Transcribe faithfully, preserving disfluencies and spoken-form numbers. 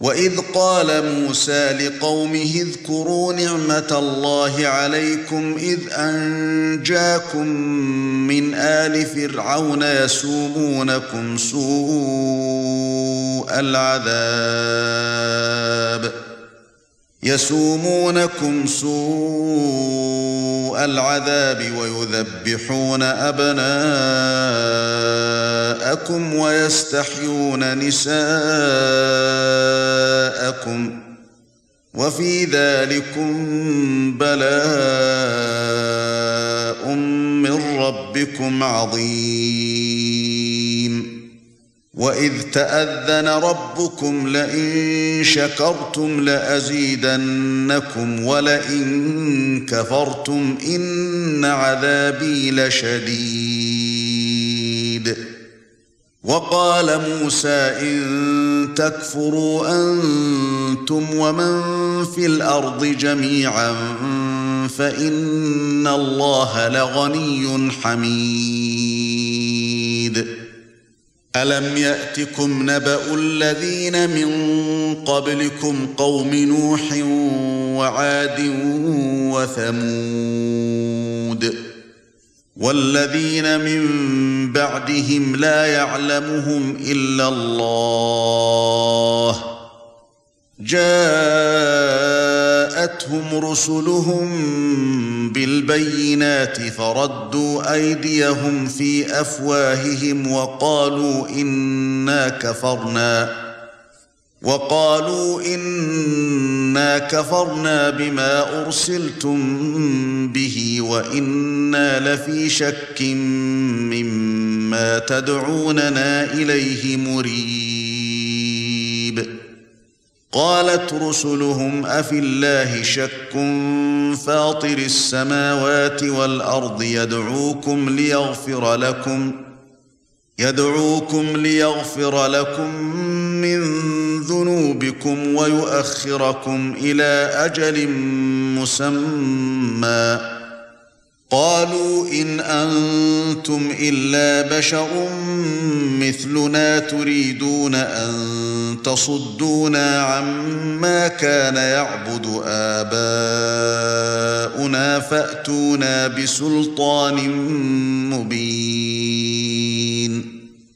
وَإِذْ قَالَ مُوسَى لِقَوْمِهِ اذْكُرُوا نِعْمَةَ اللَّهِ عَلَيْكُمْ إِذْ أَنْجَاكُمْ مِنْ آلِ فِرْعَوْنَ يَسُومُونَكُمْ سُوءَ الْعَذَابِ يَسُومُونَكُمْ سُوءَ الْعَذَابِ وَيُذَبِّحُونَ أَبْنَاءَكُمْ وَيَسْتَحْيُونَ نِسَاءَكُمْ وَفِي ذَلِكُمْ بَلَاءٌ مِّن رَّبِّكُمْ عَظِيمٌ وَإِذْ تَأَذَّنَ رَبُّكُمْ لَئِن شَكَرْتُمْ لَأَزِيدَنَّكُمْ وَلَئِن كَفَرْتُمْ إِنَّ عَذَابِي لَشَدِيدٌ وَقَالَ مُوسَى إِن تَكْفُرُوا أَنتُمْ وَمَن فِي الْأَرْضِ جَمِيعًا فَإِنَّ اللَّهَ لَغَنِيٌّ حَمِيدٌ أَلَمْ يَأْتِكُمْ نَبَأُ الَّذِينَ مِنْ قَبْلِكُمْ قَوْمِ نُوحٍ وَعَادٍ وَثَمُودَ وَالَّذِينَ مِنْ بَعْدِهِمْ لَا يَعْلَمُهُمْ إِلَّا اللَّهُ جَاءَتْهُمْ رُسُلُهُم بِالْبَيِّنَاتِ فَرَدُّوا أَيْدِيَهُمْ فِي أَفْوَاهِهِمْ وَقَالُوا إِنَّا كَفَرْنَا وَقَالُوا إِنَّا كَفَرْنَا بِمَا أُرْسِلْتُمْ بِهِ وَإِنَّا لَفِي شَكٍّ مِّمَّا تَدْعُونَنَا إِلَيْهِ مُرِيبٍ قالت رسلهم أفي الله شك فاطر السماوات والأرض يدعوكم ليغفر لكم يدعوكم ليغفر لكم من ذنوبكم ويؤخركم إلى أجل مسمى قالوا إن أنتم إلا بشر مثلنا تريدون أن تصدونا عما كان يعبد آباؤنا فأتونا بسلطان مبين